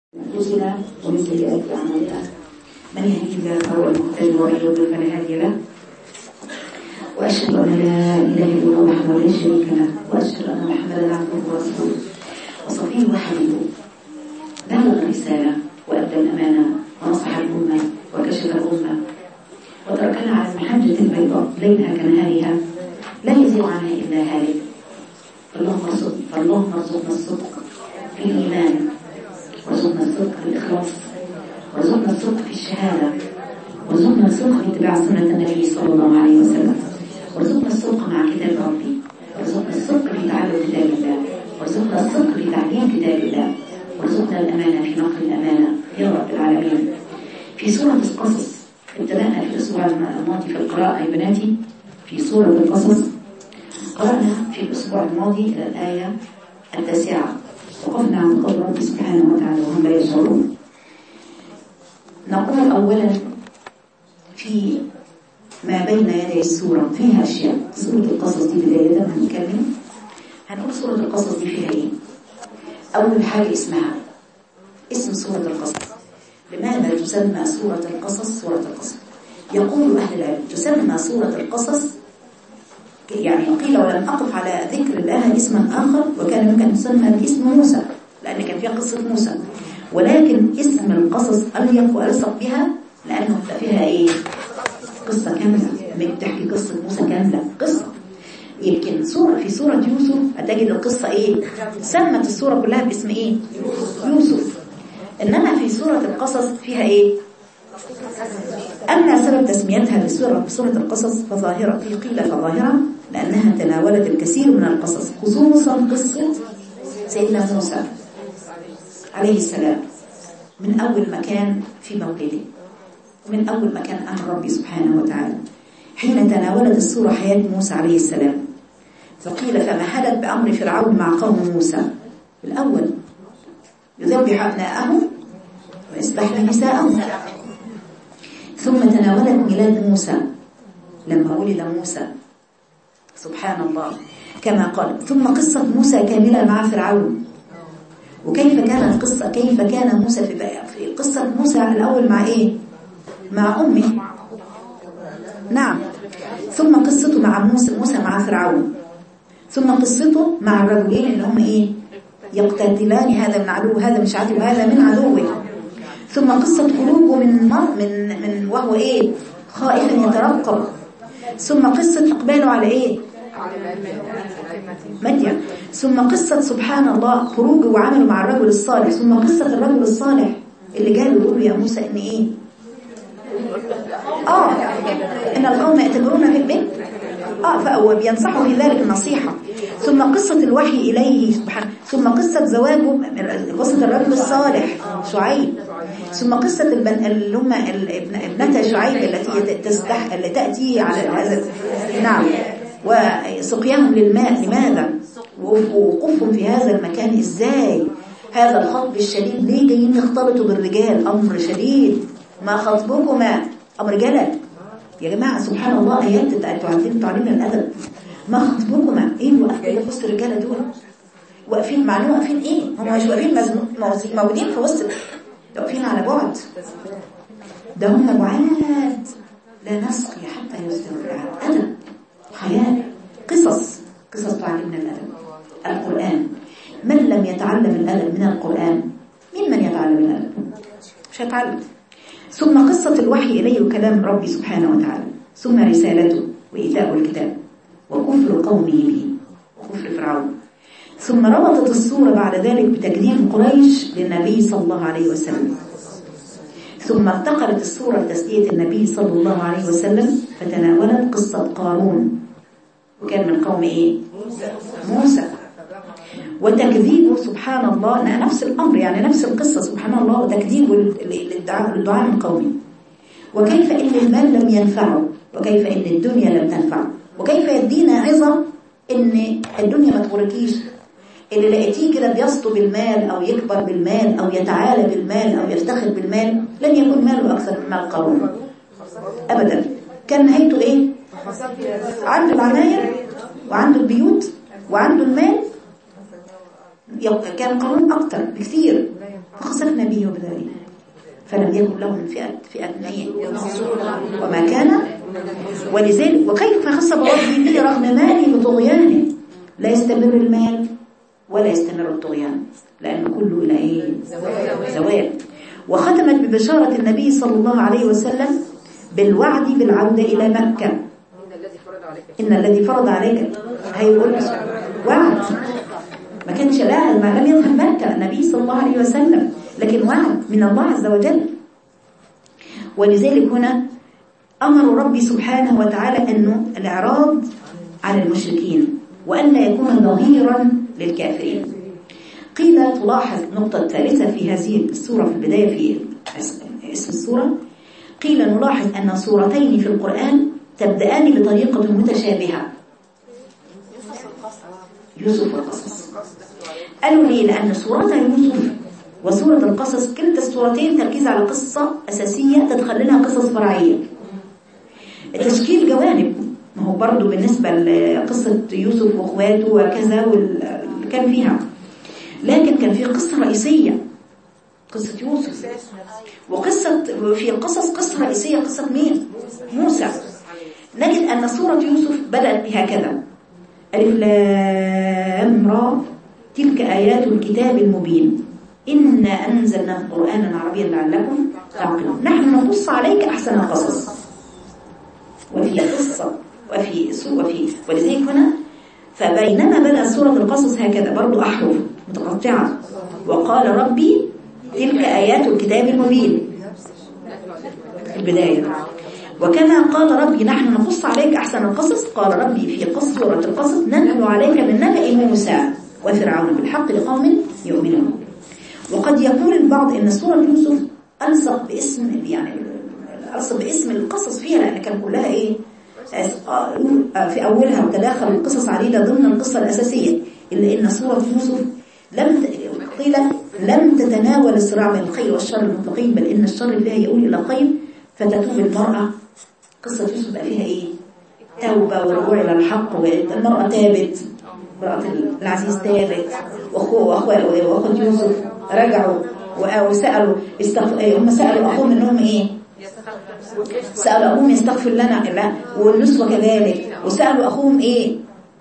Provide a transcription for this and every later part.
أنفسنا ومن سيئات أعمالنا من يهده الله فهو المهتدي ومن يضلل فلا هادي له وأشهد أن لا إله إلا الله وحده لا شريك له وأشهد أن محمدا عبده ورسوله وصفيه وحبيبه بلغ الرسالة وأدى الأمانة ونصح الأمة وكشف الأمة وتركنا على المحجة البيضاء ليلها كنهارها لا يزيغ عنها إلا هالك. اللهم ارزقنا الصدق في الإيمان، وارزقنا الصدق في الإخلاص، وارزقنا الصدق في الشهادة، وارزقنا الصدق في اتباع سنة النبي صلى الله عليه وسلم، وارزقنا الصدق مع كتاب ربي، وارزقنا الصدق في تعلم كتاب الله، وارزقنا الصدق في تعليم كتاب الله، وارزقنا الأمانة في نقل الأمانة يا رب العالمين. في سورة القصص ابتدأنا في الأسبوع الماضي في القراءة يا بناتي في سورة القصص. قرأنا في الأسبوع الماضي إلى الآية 9 وقفنا عند قول ربي سبحانه وتعالى وهم لا يشعرون. نقول أولا في ما بين يدي السورة فيها أشياء. سورة القصص دي بداية هنقول سورة القصص دي فيها إيه. أول حاجة اسمها اسم سورة القصص. لماذا تسمى سورة القصص سورة القصص؟ يقول أهل العلم تسمى سورة القصص، يعني قيل ولم أقف على ذكر لها اسما آخر وكان يمكن تسمى باسم موسى لأن كان فيها قصة موسى، ولكن اسم القصص أليق وألصق بها لأنه فيها إيه؟ قصة كاملة، بتحكي قصة موسى كاملة قصة. يمكن في سورة يوسف هتجد القصة إيه؟ سمت السورة كلها باسم إيه؟ يوسف. إنما في سورة القصص فيها إيه؟ أما سبب تسميتها بسورة القصص فظاهرة، قيل فظاهرة لأنها تناولت الكثير من القصص، خصوصا قصة سيدنا موسى عليه السلام من أول مكان في مولده، من أول مكان أمر ربي سبحانه وتعالى حين تناولت السورة حياة موسى عليه السلام. فقيل فمهدت بأمر فرعون مع قوم موسى الأول يذبح أبناءهم ويستحيي نساءهم، ثم تناولت ميلاد موسى لما ولد موسى سبحان الله كما قال، ثم قصة موسى كاملة مع فرعون وكيف كانت القصة، كيف كان موسى في قصة موسى الأول مع إيه؟ مع أمه، نعم، ثم قصته مع موسى مع فرعون، ثم قصته مع الرجلين اللي هم إيه؟ يقتتلان، هذا من عدو هذا مش عدو هذا من عدوه، ثم قصة خروجه من وهو إيه؟ خائفا يترقب، ثم قصة إقباله على إيه؟ مدين، ثم قصة سبحان الله خروجه وعمله مع الرجل الصالح، ثم قصة الرجل الصالح اللي جاء يقول يا موسى إن إيه؟ إن القوم يأتمرون في البيت فهو بينصحه في ذلك النصيحة، ثم قصة الوحي إليه سبحانه، ثم قصة زواجه، قصة الرجل الصالح شعيب، ثم قصة اللي هم ابنة شعيب التي تأتي على هذا، نعم، وسقياهم للماء. لماذا؟ ووقوفهم في هذا المكان إزاي؟ هذا الخطب الشديد، ليه جايين يختلطوا بالرجال؟ أمر شديد. ما خطبكما؟ أمر جلل يا جماعة سبحان الله، آيات تعليمنا الأدب. ما خطبكما؟ إيه واقفين في وسط الرجالة دول؟ واقفين معلومة واقفين إيه؟ هم مش واقفين موجودين في وسط، واقفين على بعد، ده هم بعاد. لا نسقي حتى يصدر الرعاء. أدب، حياة، قصص تعلمنا الأدب. القرآن، من لم يتعلم الأدب من القرآن ممن يتعلم الأدب؟ مش هيتعلم. ثم قصة الوحي إليه وكلام ربي سبحانه وتعالى، ثم رسالته وإيتاء الكتاب وكفر قومه به وكفر فرعون، ثم ربطت السورة بعد ذلك بتكذيب قريش للنبي صلى الله عليه وسلم، ثم انتقلت السورة لتسلية النبي صلى الله عليه وسلم فتناولت قصة قارون وكان من قوم إيه؟ موسى، وتكذيبه سبحان الله نفس الأمر، يعني نفس القصة سبحان الله، وتكذيبه للدعاء من قومه، وكيف إن المال لم ينفعه، وكيف إن الدنيا لم تنفعه، وكيف يدينا عظة إن الدنيا ما تغركيش، اللي لقيتيه كده بيسطو بالمال أو يكبر بالمال أو يتعالى بالمال أو يفتخر بالمال لن يكون ماله أكثر من مال قارون أبدا. كان نهايته إيه؟ عنده العناية وعنده البيوت وعنده المال، كان قارون أكتر بكثير، فخسفنا به وبداره فلم يكن له من فئة وما كان ولذلك وكيف خسف ربي به رغم ماله وطغيانه. لا يستمر المال ولا يستمر الطغيان لأن كله إلى إيه؟ زوال. وختمت ببشارة النبي صلى الله عليه وسلم بالوعد بالعودة إلى مكة. إن الذي فرض عليك هيقول وعد، ما كانش لا ما لم يدخل مكة النبي صلى الله عليه وسلم، لكن وعد من الله عز وجل. ولذلك هنا أمر ربي سبحانه وتعالى أنه الإعراض عن المشركين وأن لا يكون ظهيرا للكافرين. قيل تلاحظ نقطة ثالثة في هذه السورة في البداية في اسم السورة، قيل نلاحظ أن سورتين في القرآن تبدأان بطريقة متشابهة، يوسف والقصص. قالوا ليه؟ لأن سورة يوسف وسورة القصص كلتا السورتين تركيز على قصة أساسية تدخل لها قصص فرعية، تشكيل جوانب. ما هو برضو بالنسبة لقصة يوسف وأخواته وكذا كان فيها، لكن كان في قصة رئيسية قصة يوسف، وقصة في القصص قصة رئيسية قصة مين؟ موسى. نجد أن سورة يوسف بدأت بهكذا: ألف لام را تلك آيات الكتاب المبين إنا أنزلناه قرآنا عربيا لعلكم تعقلون نحن نقص عليك أحسن القصص. وفي قصة ولذلك هنا فبينما بدأ سورة القصص هكذا برضو أحرف متقطعة، وقال ربي تلك آيات الكتاب المبين في البداية. وكما قال ربي نحن نقص عليك أحسن القصص، قال ربي في سورة القصص نتلو عليك من نبأ موسى وفرعون بالحق لقوم يؤمنون. وقد يقول البعض إن سورة يوسف ألصق باسم القصص فيها، لأن كان كلها إيه في أولها وتداخل القصص عليها ضمن القصة الأساسية، إلا إن سورة يوسف لم تتناول الصراع بين الخير والشر المطلقين، بل إن الشر فيها يقول إلى خير فتتوب المرأة. قصة يوسف بقى فيها إيه؟ توبة ورجوع إلى الحق، والمرأة تابت، امرأة العزيز تابت، وأخوة يوسف رجعوا وسألوا هم سألوا أخوهم إنهم إيه؟ سألوا أخوهم يستغفر لنا، والنسوة كذلك، وسألوا أخوهم إيه؟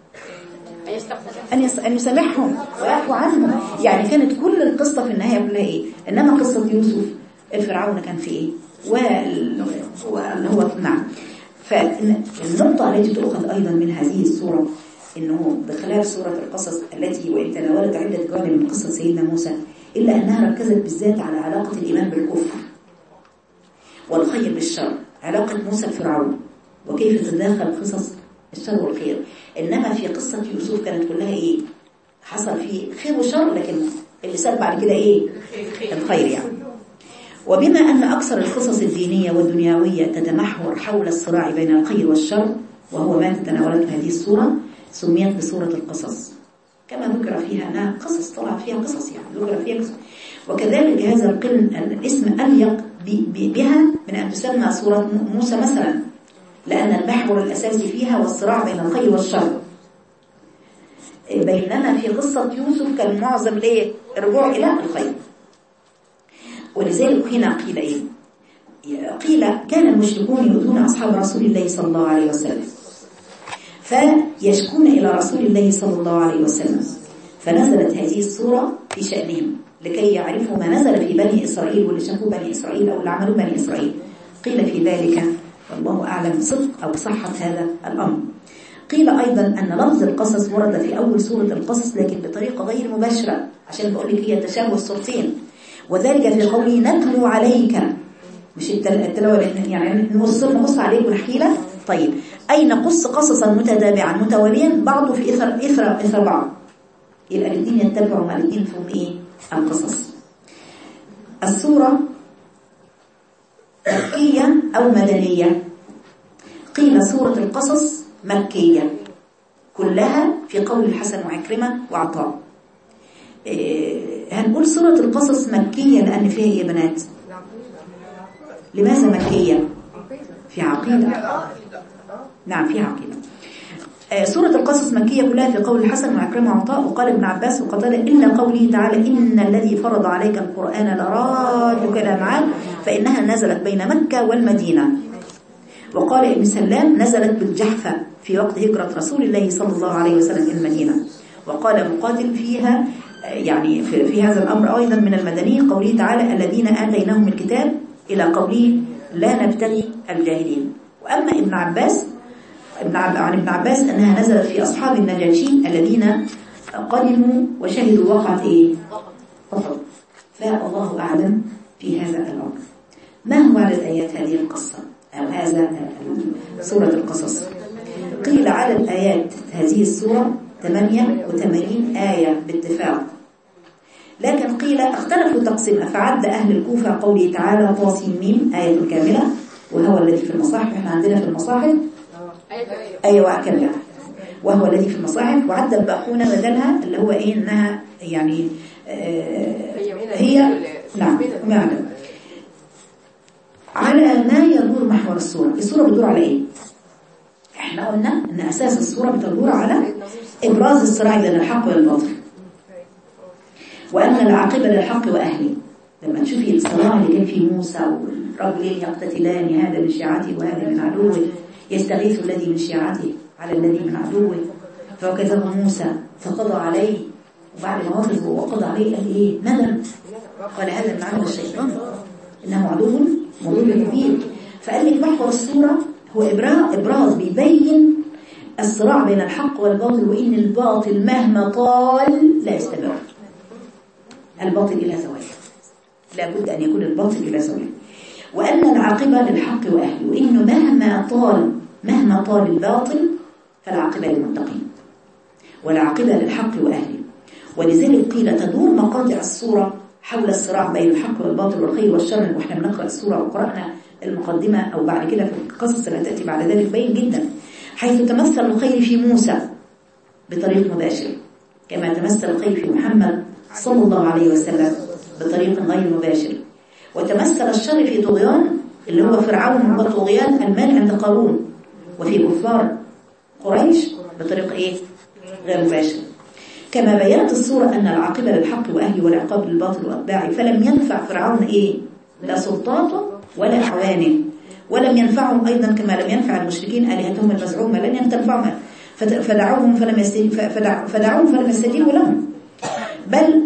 أن يسامحهم ويعفو عنهم. يعني كانت كل القصة في النهاية كلها إيه؟ إنما قصة يوسف الفرعون كان في إيه؟ واللي هو نعم. فالنقطة التي تؤخذ أيضا من هذه السورة إنه بخلاف سورة القصص التي وإن تناولت عدة جوانب من قصة سيدنا موسى، إلا أنها ركزت بالذات على علاقة الإيمان بالكفر والخير بالشر، علاقة موسى بفرعون وكيف تتداخل قصص الشر والخير. إنما في قصة يوسف كانت كلها إيه؟ حصل فيه خير وشر، لكن اللي سال بعد كده إيه؟ الخير يعني. وبما أن أكثر القصص الدينية والدنيوية تتمحور حول الصراع بين الخير والشر، وهو ما تتناولته هذه السورة، سميت بسورة القصص، كما ذكر فيها أنها قصص، طلع فيها قصص يعني ذكر فيها قصص. وكذلك هذا الاسم أليق بها من أن تسمى سورة موسى مثلا، لأن المحور الأساسي فيها والصراع بين الخير والشر، بينما في قصة يوسف كان معظم ليه الرجوع إلى الخير. ولذلك هنا قيل إيه؟ قيل كان المشركون يؤذون أصحاب رسول الله صلى الله عليه وسلم، فيشكون إلى رسول الله صلى الله عليه وسلم، فنزلت هذه السورة في شأنهم لكي يعرفوا ما نزل في بني إسرائيل واللي شافوا بني إسرائيل أو اللي عملوا بني إسرائيل. قيل في ذلك والله أعلم صدق أو صحة هذا الأمر. قيل أيضا أن لفظ القصص ورد في أول سورة القصص لكن بطريقة غير مباشرة، عشان بقول لك هي تشابه السورتين، وذلك في قوله نتلو عليك، مش التلاوة يعني نقص عليك ونحكي لك. طيب أي نقص قصصا متتابعا متواليا بعضه في إثر بعض، يبقى الاثنين يتبعوا مع الاثنين فيهم إيه؟ القصص. السورة مكية أو مدنية؟ قيل سورة القصص مكية كلها في قول الحسن وعكرمة وعطاء. هنقول سورة القصص مكية لأن فيها إيه بنات؟ لماذا مكية؟ في عقيدة. نعم في عقيدة. سورة القصص مكية كلها في قول الحسن وعكرمة وعطاء وقال ابن عباس وقتادة إلا قوله تعالى إن الذي فرض عليك القرآن لرادك إلى معاد فإنها نزلت بين مكة والمدينة. وقال ابن سلام نزلت بالجحفة في وقت هجرة رسول الله صلى الله عليه وسلم إلى المدينة. وقال مقاتل فيها يعني في هذا الأمر أيضا من المدني قوله تعالى الذين آتيناهم الكتاب إلى قوله لا نبتغي الجاهلين. وأما عن ابن عباس أنها نزلت في أصحاب النجاشي الذين قدموا وشهدوا وقعة أحد. فالله أعلم في هذا الأمر. ما هو عدد آيات هذه القصة أو هذا سورة القصص؟ قيل عدد آيات هذه السورة 88 آية باتفاق، لكن قيل اختلفوا تقسيمها فعد أهل الكوفة قوله تعالى طاسيم آية كاملة وهو الذي في المصاحف. احنا عندنا في المصاحف آية كاملة وهو الذي في المصاحف، وعد الباقون بدلها اللي هو إنها يعني هي نعم معنى على ما يدور محور السورة. السورة بتدور على إيه؟ احنا قلنا ان اساس السورة بتدور على ابراز الصراع بين الحق والباطل، وان العاقبة للحق واهله. لما تشوفي الصراع اللي كان فيه موسى والرجلين يقتتلان هذا من شيعته وهذا من عدوه يستغيث الذي من شيعته على الذي من عدوه فوكزه موسى فقضى عليه، وبعد ما وكزه وقضى عليه قال ايه؟ ندم، قال هذا من عمل الشيطان انه عدو مضل مبين. فقال لك محور السورة هو إبراز بيبين الصراع بين الحق والباطل، وإن الباطل مهما طال لا يستمر. الباطل إلى زوال، لا بد أن يكون الباطل إلى زوال، وأن العاقبة للحق وأهله، وإنه مهما طال الباطل فالعاقبة للمتقين والعاقبة للحق وأهله. ولذلك قيل تدور مقاطع السورة حول الصراع بين الحق والباطل والخير والشر. وإحنا بنقرأ السورة وقرأنا المقدمة أو بعد كده في القصص اللي تأتي بعد ذلك بين جدا، حيث تمثل الخير في موسى بطريق مباشر كما تمثل الخير في محمد صلى الله عليه وسلم بطريق غير مباشر، وتمثل الشر في طغيان اللي هو فرعون وطغيان المال عند قارون، وفي كفار قريش بطريق غير مباشر. كما بينت السورة أن العاقبة للحق وأهله والعقاب للباطل وأتباعه، فلم ينفع فرعون لا سلطاته ولا أعوانه، ولم ينفعهم أيضا كما لم ينفع المشركين آلهتهم المزعومة، لن ينفعهم فدعوهم فلم يستجيبوا لهم، بل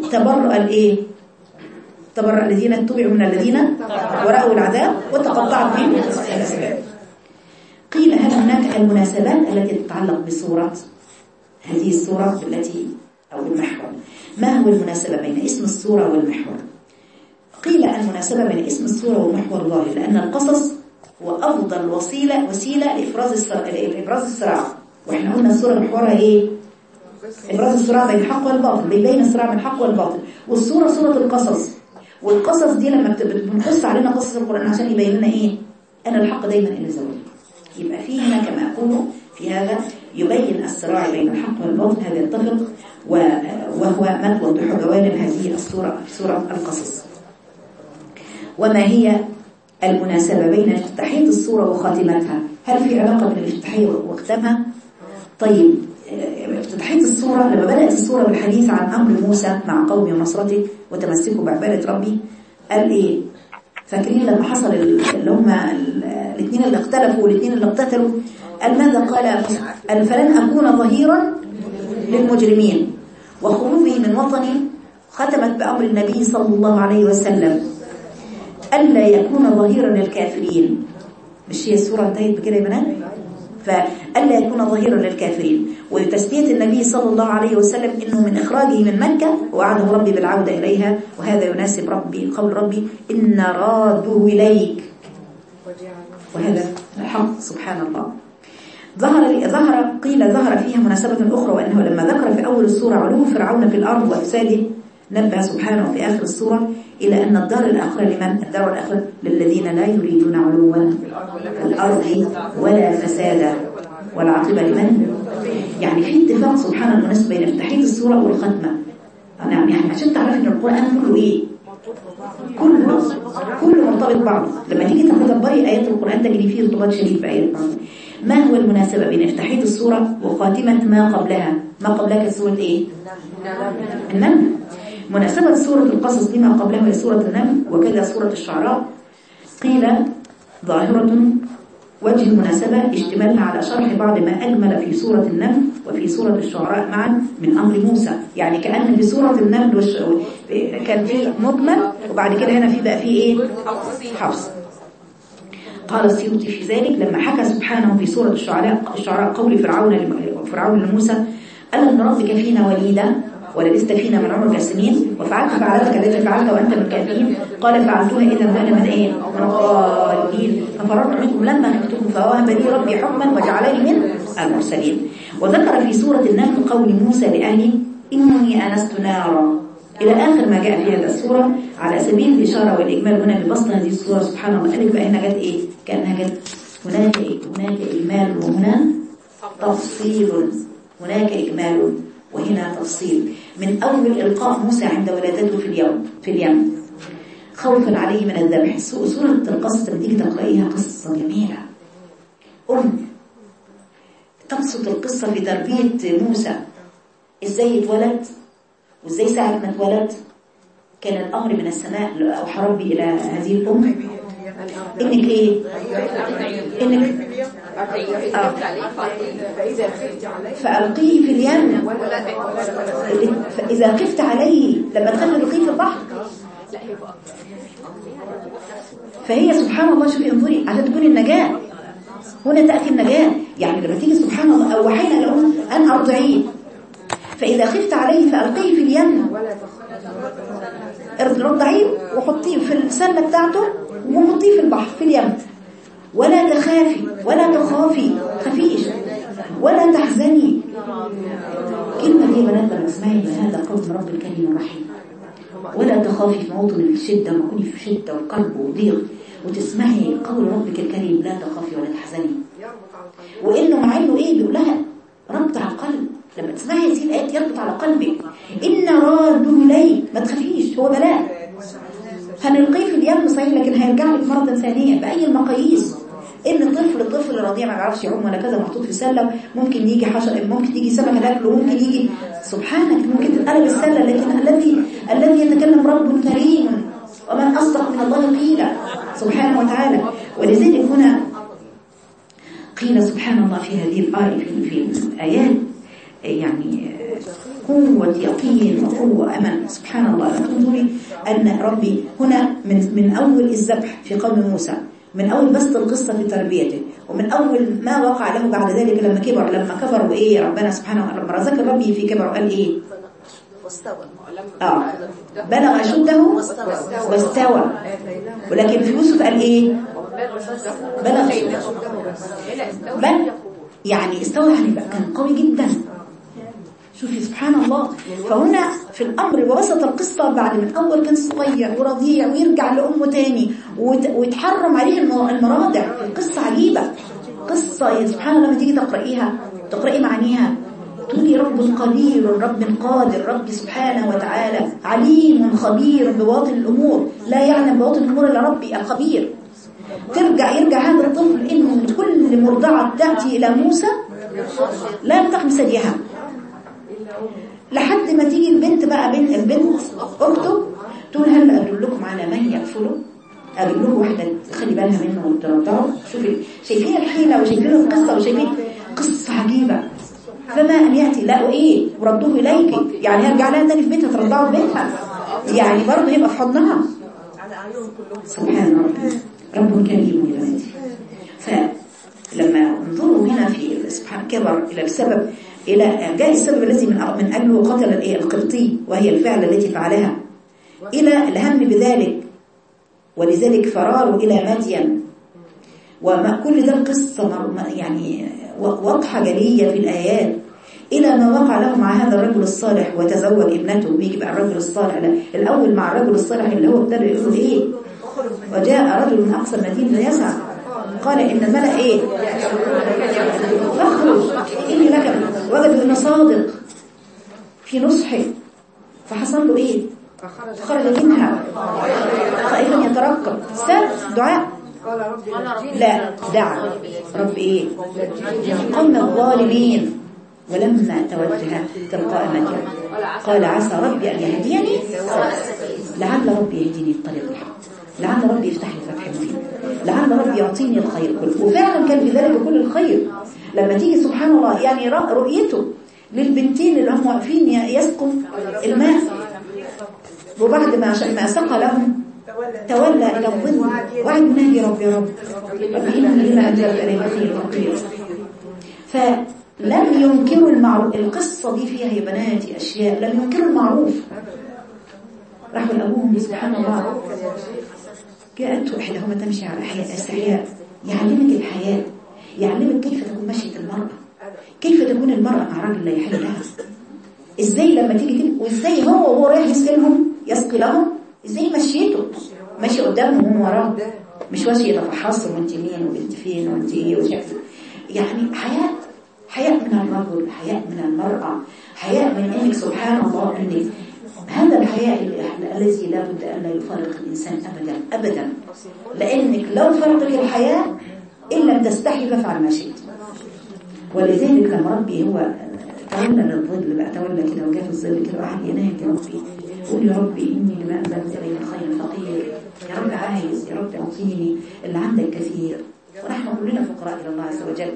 تبرأ الذين اتبعوا من الذين ورأوا العذاب وتقطعت بهم الأسباب. قيل هل هناك المناسبات التي تتعلق بصورة هذه السورة التي أو المحور؟ ما هو المناسبة بين اسم السورة والمحور؟ قيل المناسبة بين اسم السورة والمحور ظاهر، لأن القصص هو أفضل وسيلة لإبراز الصراع. وإحنا قلنا السورة محورها إبراز الصراع بين الحق والباطل، بين الصراع بين الحق والباطل. والسورة سورة القصص، والقصص دي لما بنقص علينا قصص القرآن عشان يبين لنا أن الحق دايما إلى زوال. يبقى فيه هنا كما أقول في هذا يبين الصراع بين الحق والباطل، هذا يتفق، وهو ما توضح جوانب هذه السورة سورة القصص. وما هي المناسبة بين افتتاحية السورة وخاتمتها؟ هل في علاقة بين الافتتاحية وختامها؟ طيب، افتتاحية السورة لما بدأت السورة بالحديث عن أمر موسى مع قومه ونصرته وتمسكوا بعبادة ربي، قال فاكرين لما حصل اللي هم الاثنين اللي اختلفوا والاثنين اللي اقتتلوا، قال ماذا قال فلن أكون ظهيرا للمجرمين وخروجه من وطني. ختمت بأمر النبي صلى الله عليه وسلم ألا يكون ظهيرا للكافرين. مش هي السورة انتهت بكده يا بنات؟ فألا يكون ظهيرا للكافرين، وتسمية النبي صلى الله عليه وسلم إنه من إخراجه من مكة وعده ربي بالعودة إليها، وهذا يناسب قول ربي إن راده إليك، وهذا الحق سبحان الله. ظهر فيها مناسبة أخرى، وأنه لما ذكر في أول السورة علو فرعون في الأرض وإفساده، نبه سبحانه في آخر السورة إلى أن الدار الآخرة لمن؟ الدار الآخرة للذين لا يريدون علوا في الأرض ولا فسادا والعاقبة لمن؟ يعني في اتفاق سبحان المناسبة بين افتتاحية السورة والختمة. يعني عشان تعرف أن القرآن كله كله مرتبط بعضه. لما تيجي تتدبري آيات القرآن تجري فيه ارتباط شديد بآيات بعض. ما هو المناسبة بين افتتاحية السورة وخاتمة ما قبلها؟ ما قبلها كانت سورة ايه؟ النمل. مناسبة سورة القصص لما قبلها هي سورة النمل، وكذا سورة الشعراء. قيل ظاهرة وجه المناسبة اشتمالها على شرح بعض ما أجمل في سورة النمل وفي سورة الشعراء معا من أمر موسى. يعني كأن في سورة النمل كان في مجمل، وبعد كده هنا في بقى في ايه؟ حفص. قال السيوطي في ذلك لما حكى سبحانه في سورة الشعراء قول فرعون لموسى: ألم نربك فينا وليدا ولبست فينا من عمرك سنين وفعلت فعلتك التي فعلت وأنت من الكافرين؟ قال فعلتها إذا وأنا من إيه؟ من الضالين ففررت منكم لما خفتكم فوهب لي ربي حكما وجعلني من المرسلين. وذكر في سورة النمل قول موسى لأهله: إني آنست نارا، إلى آخر ما جاء في هذه السورة على سبيل الإشارة والإجمال. هنا ببسط هذه السورة سبحان الله قال بقى هنا جت إيه؟ كأنها جت هناك إجمال وهنا تفصيل، هناك إجمال وهنا تفصيل. من أول إلقاء موسى عند ولادته في اليم خوفا عليه من الذبح. سورة القصص لما تيجي تقرأيها قصة جميلة، تبسط القصة في تربية موسى، إزاي اتولد وإزاي ساعة ما اتولد كان الأمر من السماء أوحى ربي إلى هذه الأم إنك إيه؟ إنك فألقيه في اليم، فإذا خفت عليه لما تخلي القيه في البحر. فهي سبحان الله شوفي انظري عشان تكون النجاة، هنا تأتي النجاة. يعني لما تيجي سبحان الله أوحينا لهم أن أرضعيه، فإذا خفت عليه فألقيه في اليم، رضعيه وحطيه في السلة بتاعته وحطيه في البحر في اليم، ولا تخافي ولا تخافي، خفيش ولا تحزني. كلمة دي يا بنات لما تسمعي هذا قول رب الكريم الرحيم، ولا تخافي في موطن الشدة، ما كوني في شدة وقلب وضيق وتسمعي قول ربك الكريم لا تخافي ولا تحزني، وإنه مع إنه إيه بيقول لها ربط على القلب. لما تسمعي هذه الآيات يربط على قلبك، إن راده إليك، ما تخافيش هو بلاء، هنلقيه في اليم صحيح لكن هيرجع لك مرة ثانية بأي المقاييس. إن طفل رضيع ما بيعرفش يعوم ولا كذا محطوط في سلة، ممكن يجي حشر، ممكن يجي سمكة تاكله، ممكن يجي سبحانك ممكن تتقلب السلة، لكن الذي يتكلم رب كريم ومن أصدق من الله قيلا سبحانه وتعالى. ولذلك هنا قيل سبحان الله في هذه الآية في الآيات يعني قوة يقين وقوة أمل. سبحان الله تنظري أن ربي هنا من أول الذبح في قوم موسى، من أول بسط القصة في تربيته، ومن أول ما وقع له بعد ذلك لما كبر وإيه ربنا سبحانه وتعالى لما رزق ربي في كبر وقال إيه بلغ أشده واستوى. ولكن في يوسف قال إيه بلغ أشده، يعني استوى يعني كان قوي جدا. شوفي سبحان الله. فهنا في الأمر ووسط القصة بعد من أول كان صغير ورضيع ويرجع لأمه تاني ويتحرم عليه المراضع. القصة عجيبة، قصة سبحان الله لما تيجي تقرأي معانيها تقولي رب قدير، رب قادر، رب سبحانه وتعالى عليم خبير بباطن الأمور، لا يعلم بباطن الأمور إلا ربي الخبير. يرجع هذا الطفل إنه كل مرضعة تأتي إلى موسى لا تقم ثديها، لحد ما تيجي البنت بقى البنت أخته تقول هل أدلكم على من يكفله، أقول له واحدة خلي بالها منه وترضعه. شايفين الحيلة وشايفين القصة وشايفين قصة عجيبة. فما أن يأتي لا وإيه وردوه إليك، يعني هرجع لها تاني في بيتها ترضعه بيتها، يعني برضه يبقى في حضنها. سبحان ربي رب كريم يا بناتي. فلما انظروا هنا في سبحان كبر إلى السبب، إلى جاء السبب الذي من أجله قتل القبطي وهي الفعل التي فعلها، إلى الهم بذلك، ولذلك فراروا إلى مدين. وما كل ده القصة يعني واضحة جلية في الآيات، إلى ما وقع له مع هذا الرجل الصالح وتزوج ابنته. ويجي بقى الرجل الصالح الأول مع الرجل الصالح اللي هو ابتدى يقول إيه وجاء رجل من أقصى المدينة يسعى قال إن الملأ إيه فاخرج إني لك، وجدوا إنه صادق في نصحه، فحصل له إيه خرج منها خائفا يترقب. ساب دعاء لا دعا رب ايه قوم الظالمين ولما توجه تلقاء مدين قال عسى ربي أن يهديني لعل ربي يهديني الطريق الحق لعل ربي يفتح لي فتح مبين لعل ربي يعطيني الخير كله. وفعلا كان في ذلك كل الخير. لما تيجي سبحان الله يعني رؤيته للبنتين اللي هم واقفين يسقوا الماء وبعد ما سقى لهم تولى إلى الظل وعد منادي رب يا رب إني لما أنزلت إليه فقير. فلم ينكروا المعروف. القصة دي فيها يا بناتي أشياء لم ينكروا المعروف. راحوا لأبوهم سبحان الله جاءت إحداهما تمشي على استحياء يعلمك الحياة يعلمك كيف تكون مشية المرأة كيف تكون المرأة مع راجل لا يحل لها ازاي لما تيجي وازاي هو رايح يسقي لهم ازاي مشيته ماشي قدامهم وهم وراه مش ماشي يتفحصهم وانت مين وانت فين وانت ايه يعني حياء من الرجل حياء من المرأة حياء من انك سبحان الله انك هذا الحياء الذي لا بد أن لا يفارق الإنسان أبدا أبدا لأنك لو فرقك الحياء إن لم تستحي فافعل ما شئت. ولذلك لما ربي هو تولى للظل بقى تولى كده وجاء في الظل كده وقعد ينام يا ربي قول يا ربي إني لما أنزلت إلي من خير فقير يا رب عايز يا رب أعطيني اللي عندك كثير ونحن كلنا فقراء إلى الله عز وجل.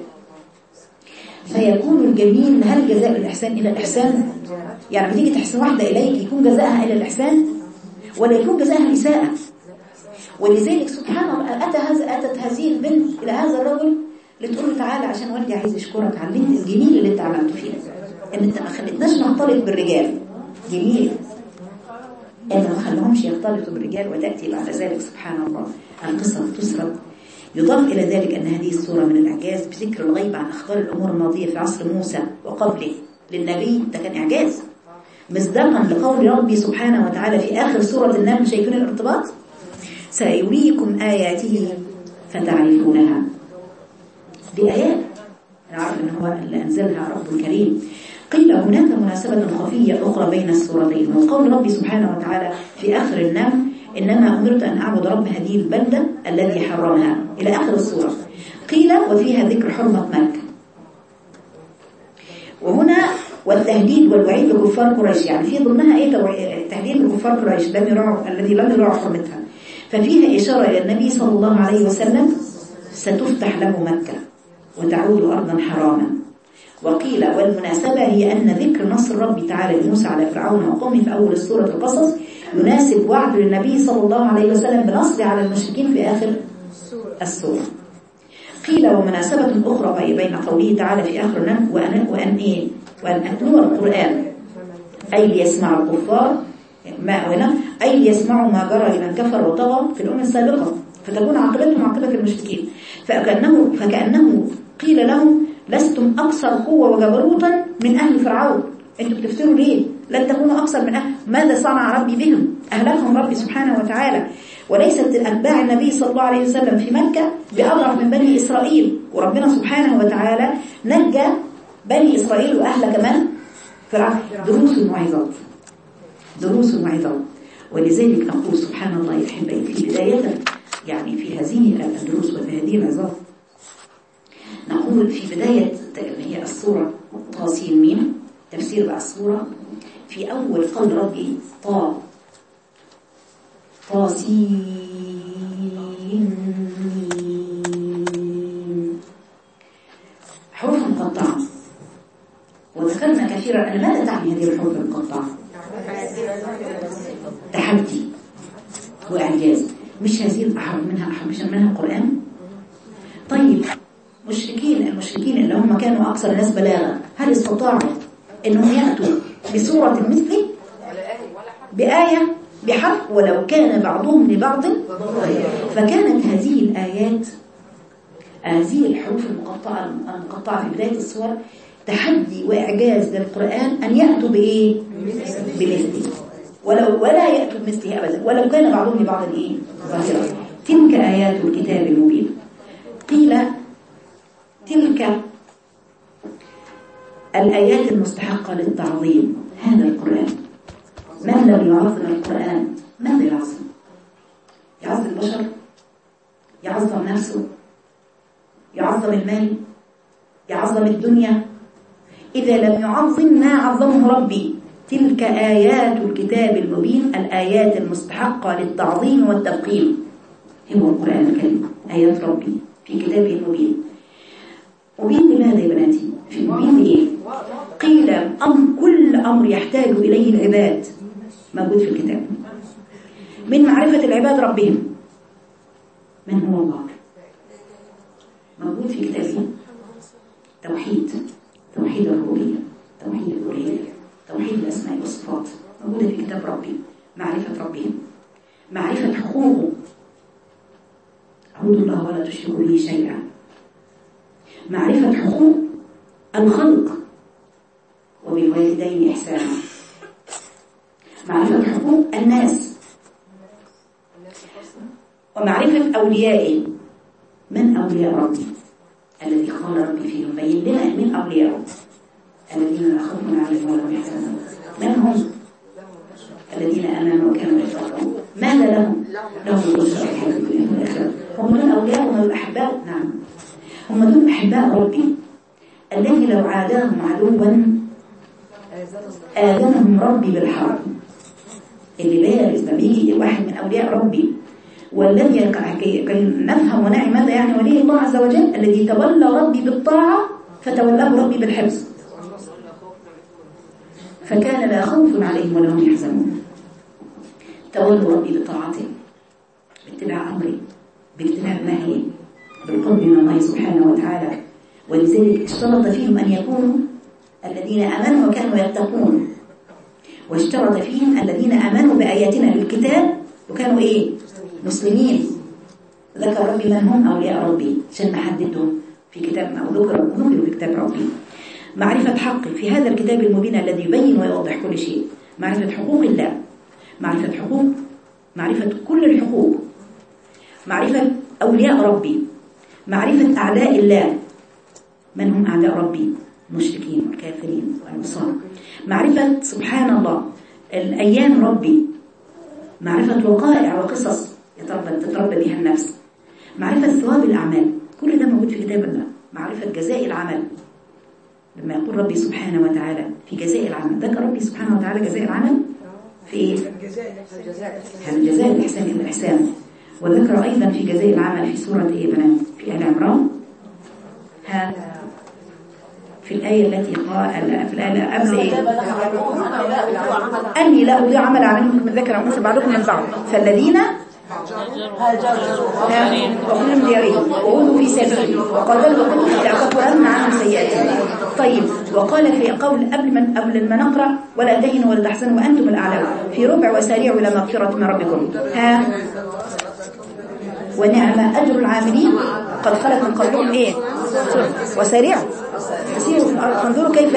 فيكون الجميل هل جزاء الإحسان إلى الإحسان يعني بتيجي تحسن واحدة إليك يكون جزاءها إلى الإحسان ولا يكون جزاءها الإساءة. ولذلك سبحان الله أتت هذه البنت إلى هذا الرجل لتقول له تعالى عشان والدي عايز يشكرك على الجميل اللي انت عملته فينا ان انت ما خلتناش نختلط بالرجال جميل ان ما خلهمش يختلطوا بالرجال. وتأتي بعد ذلك سبحان الله القصة تسرد. يضاف إلى ذلك أن هذه السورة من الإعجاز بذكر الغيب عن أخبار الأمور الماضية في عصر موسى وقبله للنبي. ده كان إعجاز مصداقا لقول ربي سبحانه وتعالى في آخر سورة النمل. شايفين الارتباط سيريكم آياته فتعرفونها بآيات نعرف أن هو اللي أنزلها رب الكريم. قيل هناك مناسبة خفية أخرى بين السورتين وقول ربي سبحانه وتعالى في آخر النمل إنما أمرت أن أعبد رب هذه البلدة الذي حرمها إلى آخر السورة. قيل وفيها ذكر حرمة مكة. وهنا والتهديد والوعيد لكفار قريش يعني في ضمنها ايه تهديد لكفار قريش الذي لم يراعوا حرمتها. ففيها إشارة إلى النبي صلى الله عليه وسلم ستفتح له مكة وتعود أرضا حراما. وقيل والمناسبة هي أن ذكر نصر ربي تعالى لموسى على فرعون وقومه في أول سورة القصص يناسب وعد للنبي صلى الله عليه وسلم بنصر على المشركين في آخر السورة. قيل ومناسبة أخرى بين قوله تعالى في آخر النمل وأن أتلو القرآن أي ليسمع الكفار أي ليسمعوا ما جرى لمن كفر وطغى في الأمم السابقة فتكون عاقبتهم عاقبة المشركين. فكأنه قيل لهم لستم أكثر قوة وجبروتا من أهل فرعون. أنتم بتفتروا ليه؟ لن تكونوا أكثر من أهل. ماذا صنع ربي بهم؟ أهلكهم ربي سبحانه وتعالى. وليست أتباع النبي صلى الله عليه وسلم في مكة بأضعف من بني إسرائيل. وربنا سبحانه وتعالى نجى بني إسرائيل وأهل كمان فرعون. دروس وعظات. ولذلك نقول سبحان الله يحبين في بداية يعني في هذه الدروس وفي هذه العظات نقول في بداية هي السورة طاسين ميم تفسير بقى السورة في أول قول ربي طاسين حروف مقطعة. وذكرنا كثيرا أن ماذا تعني هذه الحروف المقطعة؟ تحدي وإعجاز. مش هذه الأحرف منها القرآن. طيب المشركين اللي هم كانوا أكثر الناس بلاغة هل استطاعوا أنهم يأتوا بسورة مثله بآية بحرف ولو كان بعضهم لبعض فكانت هذه الآيات هذه الحروف المقطعة في بداية السور تحدي وإعجاز للقرآن أن يأتوا بإيه؟ بمثله ولا يأتوا بمثله أبدا ولو كان بعضهم لبعض ظاهرا. تلك آيات الكتاب المبين. قيل تلك الآيات المستحقة للتعظيم. هذا القرآن من لم يعظم القرآن ماذا يعظم؟ يعظم البشر؟ يعظم نفسه، يعظم المال، يعظم الدنيا. إذا لم يعظم ما عظمه ربي. تلك آيات الكتاب المبين، الآيات المستحقة للتعظيم والتبقيم هو القرآن الكريم. آيات ربي في كتابه المبين. مبين لماذا يا بناتي؟ في مبين لإيه؟ قيل كل أمر يحتاج إليه العباد موجود في الكتاب، من معرفة العباد ربهم من هو الله موجود في كتابه. توحيد الربوبية، توحيد الألوهية، توحيد الأسماء والصفات موجودة في كتاب ربي. معرفة ربهم، معرفة حقوقه، اعبدوا الله ولا تشركوا به شيئا. معرفة حقوق الخلق وبالوالدين إحسانا. معرفة حقوق الناس ومعرفة أوليائه. من أولياء ربي الذي قال ربي فيهم؟ بين لنا من أولياءه الذين لا خوف عليهم ولا هم يحزنون. من هم الذين آمنوا وكانوا يتقون؟ ماذا لهم؟ لهم البشرى في الحياة الدنيا والآخرة. هم دول أولياء، هم الأحباء. نعم، هم دول أحباء ربي الذي لو عاداهم عدوا آذنهم ربي بالحرب. اللي بارز لما يجي واحد من أولياء ربي، والذي نفهم ونعي ماذا يعني ولي الله عز وجل، الذي تولى ربي بالطاعة فتولاه ربي بالحفظ، فكان لا خوف عليهم ولا هم يحزنون. تولوا ربي بطاعته، باتباع أمري، باتباع نهي، بالقرب من الله سبحانه وتعالى. ولذلك اشترط فيهم أن يكونوا الذين آمنوا وكانوا يتقون، واشترط فيهم الذين آمنوا بآياتنا بالكتاب وكانوا مسلمين. ذكر ربي من هم أولياء ربي عشان نحددهم في كتاب، أو ذكروا في كتاب ربي. معرفة حق في هذا الكتاب المبين الذي يبين ويوضح كل شيء. معرفة حقوق الله، معرفة كل الحقوق، معرفة أولياء ربي، معرفة أعداء الله. من هم أعداء ربي؟ المشركين والكافرين والنصارى. معرفة سبحان الله الأيام ربي، معرفة وقائع وقصص تتربى بها النفس، معرفة ثواب الأعمال. كل ده موجود في كتاب الله. معرفة جزاء العمل، لما يقول ربي سبحانه وتعالى في جزاء العمل، ذكر ربي سبحانه وتعالى جزاء العمل في الجزاء الإحسان الإحسان. وذكر أيضا في جزاء العمل في سورة بنات في آل عمران، في الآية التي قال في الآية قبل أني لا أضيع عمل عاملكم من ذكر أو أنثى بعضكم من بعض، فالذين وكلهم ديارين وأوذوا في سبيلي وقاتلوا وقتلوا لأكفرن عنهم سيئاتهم. طيب، وقال في قول قبل ما نقرأ ولا تهنوا ولا تحزنوا وأنتم الأعلون في ربع وسارعوا إلى مغفرة من ربكم ونعم أجر العاملين قد خلت من قبلهم وسارعوا سيروا في الأرض فانظروا كيف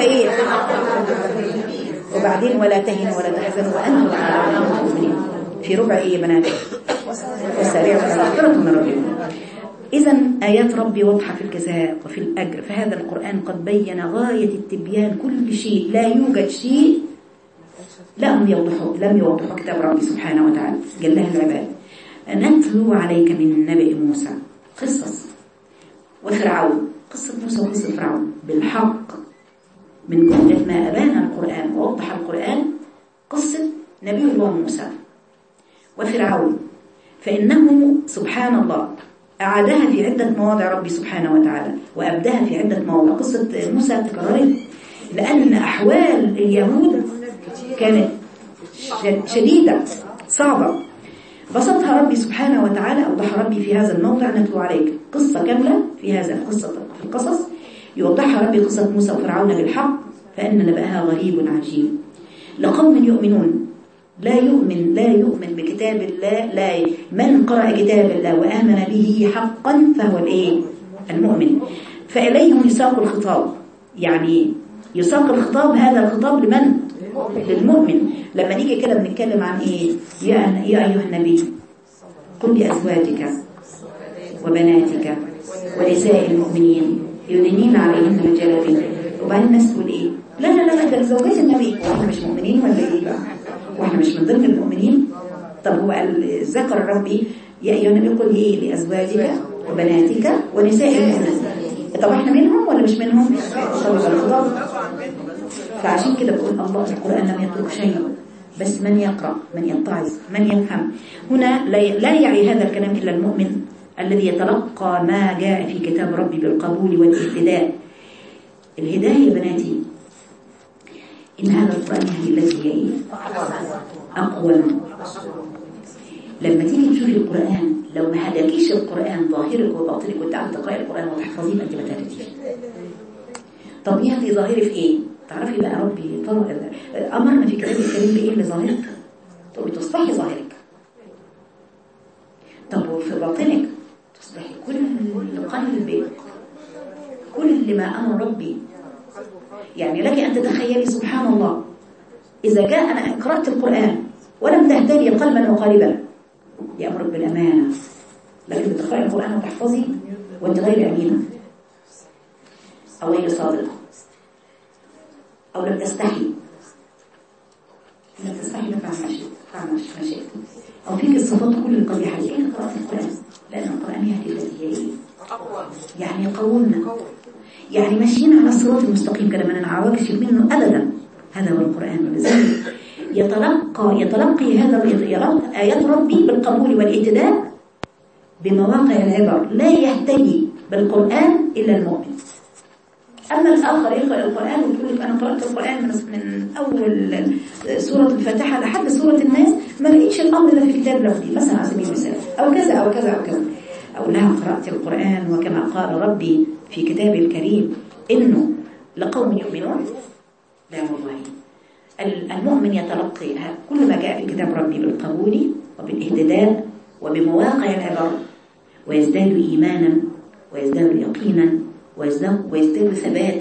وبعدين ولا تهنوا ولا تحزنوا وأنتم الأعلون في ربع بنات وسارعوا إلى مغفرة من ربكم. إذن آيات ربي واضحة في الجزاء وفي الأجر. فهذا القرآن قد بين غاية التبيان كل شيء. لا يوجد شيء لم يوضحه كتاب ربي سبحانه وتعالى جله العباد. نتلو عليك من نبأ موسى قصص وفرعون، قصة موسى وقصة فرعون بالحق من جملة ما أبان القرآن ووضح القرآن قصة نبي الله موسى وفرعون. فإنه سبحان الله أعادها في عدة مواضع ربي سبحانه وتعالى وأبداها في عدة مواضع. قصة موسى تكررت لأن أحوال اليهود كانت شديدة صعبة، بسطها ربي سبحانه وتعالى. أوضح ربي في هذا الموضع نتلو عليك قصة كاملة في القصص يوضحها ربي قصة موسى وفرعون بالحق، فإن نبأها غريب عجيب لقوم يؤمنون. لا يؤمن بكتاب الله، من قرأ كتاب الله وآمن به حقا فهو المؤمن. فإليهم يساق الخطاب، يعني يساق الخطاب. هذا الخطاب لمن؟ للمؤمن. لما نيجي كده بنتكلم عن يا أيها النبي قل لأزواجك وبناتك ونساء المؤمنين يدنين عليهن من جلابيبهن. وبعدين الناس تقول لا ده زوجات النبي، واحنا مش مؤمنين ولا بقى؟ واحنا مش من ضمن المؤمنين؟ طب هو ذكر ربي يا أيها النبي قل لأزواجك وبناتك ونساء المؤمنين. طب احنا منهم ولا مش منهم؟ طب الخطاب. فعشان كده بقول الله القرآن لم يترك شيء، بس من يقرأ، من يتعظ، من يفهم. هنا لا يعي هذا الكلام إلا المؤمن الذي يتلقى ما جاء في كتاب ربي بالقبول والاهتداء. الهداية يا بناتي إن هذا القرآن يهدي التي هي أقوم. لما تيجي تشوفي القرآن لو ما هداكيش القرآن ظاهرك وباطنك وتعرفي تقرأي القرآن وتحفظيه أنت ما تهديش. طب يهدي ظاهري في إيه؟ تعرفي بقى ربي أمرنا في كتابه الكريم بإيه اللي ظاهرك؟ طب تصلحي ظاهرك. طب وفي باطنك تصلحي كل قلبك، كل ما أمر ربي. يعني لك أن تتخيلي سبحان الله إذا جاء أنا قرأت القرآن ولم تهتدي قلبا وقالبا يأمرك بالأمانة، لكن تقرأي القرآن وتحفظي وأنت غير أمينة أو غير صادقة أو لم تستحي فعل مشيئة أو فيك الصفات كل القبيحة. ليه قرأت القرآن؟ لأن القرآن يهدي التي هي يعني يقومنا، يعني ماشيين على الصراط المستقيم كده ما نعوجش منه أبدا. هذا هو القرآن. ولذلك يتلقي هذا آيات ربي بالقبول والاهتداء بمواقع العبر. لا يهتدي بالقرآن إلا المؤمن. أما الآخر يقرأ القرآن ويقول لك أنا قرأت القرآن من أول سورة الفاتحة لحد سورة الناس ما لقيتش الأمر ده في كتاب ربي مثلا على سبيل المثال أو كذا أو كذا أو كذا. أو لها قرأت القرآن وكما قال ربي في كتابه الكريم إنه لقوم يؤمنون. لا والله المؤمن يتلقي كل ما جاء في كتاب ربي بالقبول وبالاهتداء وبمواقع العبر ويزداد إيمانا ويزداد يقينا ويزداد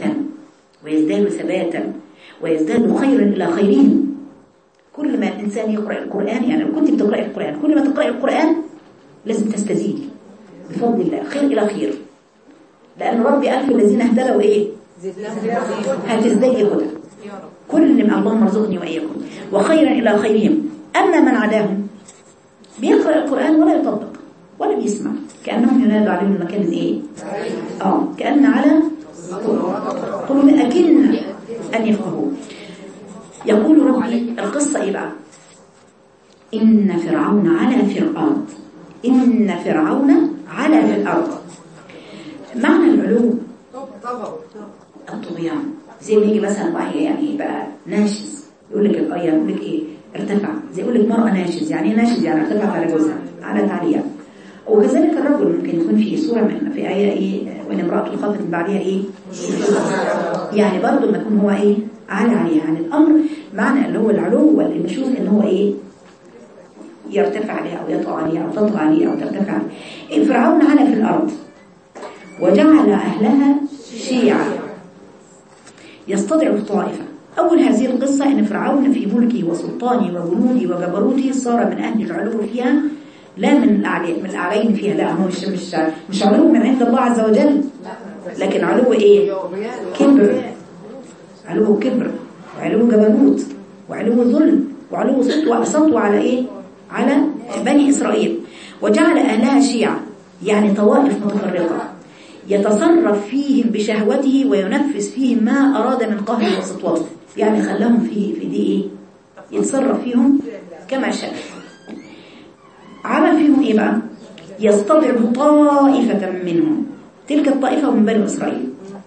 ثباتا ويزداد خيرا إلى خيرين. كل ما الإنسان يقرأ القرآن، يعني لو كنت بتقرأ القرآن كل ما تقرأ القرآن لازم تستزيدي بفضل الله خير إلى خير، لأن ربي قال في الذين اهتدوا إيه؟ هتزدادي هدى. كل ما اللهم ارزقني وإياكم وخيرا إلى خيرهم. أما من عداهم بيقرأ القرآن ولا يطبق ولا بيسمع، كأنهم ينادوا عليهم المكان إيه؟ كأن على قلوب أكن أن يفقهوا. يقول ربي القصة إيه بقى؟ إن فرعون علا في الأرض. إن فرعون علا في الأرض. معنى العلو الطغيان. زي ما يجي مثلا واحد يعني يبقى ناشز يقول لك الآية يقول لك إيه؟ ارتفع. زي يقول لك مرأة ناشز، يعني ناشز يعني ارتفعت على جوزها على عليها. وكذلك الرجل ممكن يكون في سورة من في آية إيه وإن امرأة خافت من بعدها إيه يعني برضه ما يكون هو إيه عالي عليها. يعني الأمر معنى اللي هو العلو والنشوز إن هو إيه يرتفع عليها أو يطغى عليها أو تطغى عليها أو ترتفع عليها. فرعون علا في الأرض وجعل أهلها شيعا يستضعف طائفة. أول هذه القصة إن فرعون في ملكه وسلطانه وجنوده وجبروته صار من أهل العلو فيها، لا من الأعلين فيها، لا هو مش علو من عند الله عز وجل، لكن علو إيه؟ كبر. علو كبر وعلو جبروت وعلو ظلم وعلو سطوة على إيه؟ على بني إسرائيل. وجعل أهلها شيعا يعني طوائف متفرقة يتصرف فيهم بشهوته وينفذ فيهم ما أراد من قهر وسطوته، يعني خلاهم في دي إيه؟ يتصرف فيهم كما شاء. عمل فيهم إيه بقى؟ يستضعف طائفة منهم. تلك الطائفة من بني إسرائيل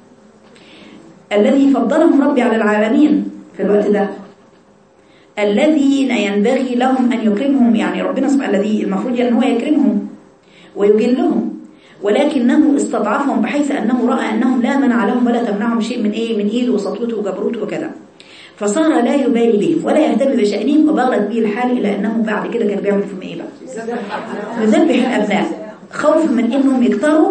الذي فضلهم ربي على العالمين في الوقت ده، الذين ينبغي لهم أن يكرمهم. يعني ربنا سبحانه الذي المفروض أن هو يكرمهم ويجلهم، ولكنه استضعفهم بحيث أنه رأى أنهم لا منع لهم ولا تمنعهم شيء من إيه؟ من إيده وسطوته وجبروته وكذا. فصار لا يبالي بهم ولا يهتم بشأنهم، وبغلت به الحال إلى أنه بعد كده كان بيعمل فيهم إيه بقى؟ يذبح الأبناء خوف من إنهم يكتروا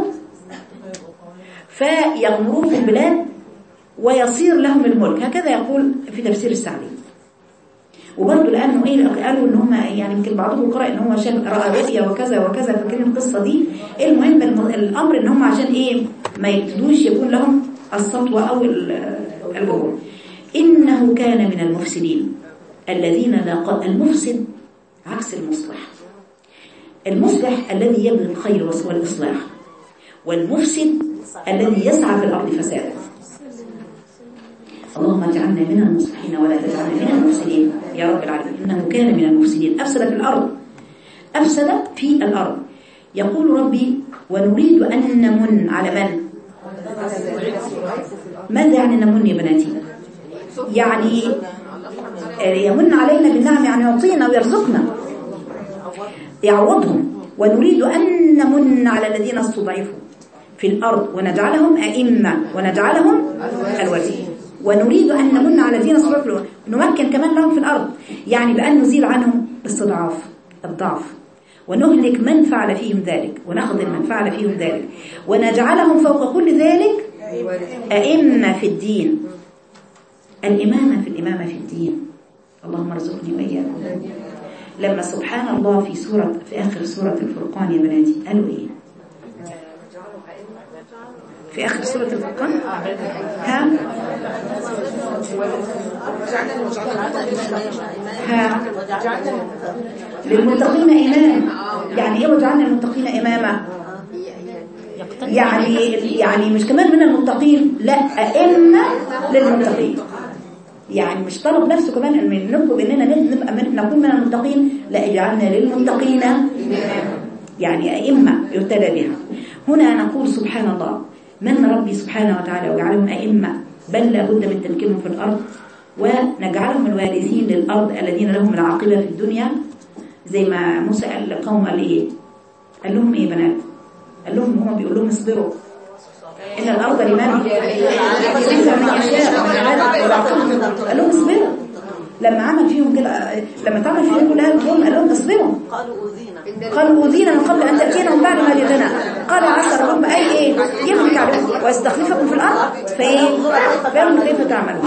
فيغمروا في البلاد ويصير لهم الملك. هكذا يقول في تفسير السعدي. وبرضه لأنه إيه قالوا إن هم يعني يمكن بعضهم قرأ إن هو شاف رأى رؤيا وكذا وكذا، فاكرين القصة دي. المهم الأمر إن هم عشان إيه ما يبتدوش يكون لهم السطوة أو الجبور. إنه كان من المفسدين الذين لاقوا. المفسد عكس المصلح. المصلح الذي يبغي الخير والإصلاح، والمفسد الذي يسعى في الأرض فسادا. اللهم اجعلنا من المصلحين ولا تجعلنا من المفسدين يا رب العالمين، إنه كان من المفسدين. أفسد في الأرض، أفسد في الأرض. يقول ربي ونريد أن نمن على من؟ ماذا يعني نمن يا بناتي؟ يعني يمن علينا بالنعم، يعني يعطينا ويرزقنا يعوضهم. ونريد أن نمن على الذين استضعفوا في الأرض ونجعلهم أئمة ونجعلهم الوارثين. ونريد أن نمن على الذين استضعفوا نمكن كمان لهم في الأرض، يعني بأن نزيل عنهم الضعف ونهلك من فعل فيهم ذلك ونخذل من فعل فيهم ذلك ونجعلهم فوق كل ذلك أئمة في الدين. الإمامة في الدين. اللهم ارزقني وإياكم. لما سبحان الله في آخر سورة الفرقان يا بناتي قالوا إيه؟ في آخر سورة الفرقان للمتقين إمام. يعني إيه وجعلنا المتقين إماما؟ يعني مش كمان من المتقين، لا أئمة للمتقين. يعني مش طلب نفسه كمان ان نطلب اننا نكون من المتقين، لا اجعلنا للمتقين يعني ائمه يهتدى بها. هنا نقول سبحان الله من ربي سبحانه وتعالى وجعلهم ائمه، بل لا بد من تمكينهم في الارض ونجعلهم الوارثين للارض الذين لهم العاقبه في الدنيا. زي ما موسى قال لقوم قال ايه؟ قال لهم ايه بنات؟ قال لهم هم بيقول لهم اصبروا إن الأرض لمن يرثها من يشاء من عباده والعاقبة. قال لهم اصبروا. لما عمل فيهم كده، لما تعمل فيهم كل هذا قال لهم اصبروا. قالوا أوذينا من قبل أن تأتينا ومن بعد ما جئتنا. قال عسى ربكم أي يملك عليكم ويستخلفكم في الأرض فينظر كيف تعملون.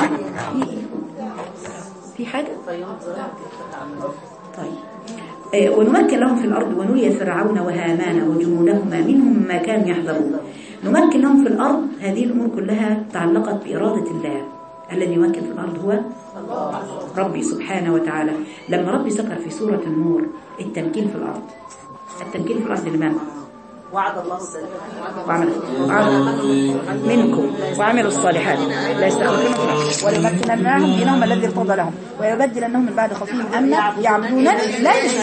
في حاجة؟ طيب ونمكن لهم في الأرض ونري فرعون وهامان وجنودهما منهم ما كانوا يحذرون. نمكن لهم في الأرض. هذه الأمور كلها تعلقت بإرادة الله. الذي يمكن في الأرض هو ربي سبحانه وتعالى. لما ربي ذكر في سورة النور التمكين في الأرض، التمكين في الأرض لمن؟ وعد الله منكم وعملوا الصالحات لا يستخلفونهم وليمكننهم دينهم الذي ارتضى لهم ويبدلنهم من بعد خوفهم أمنا يعبدون لا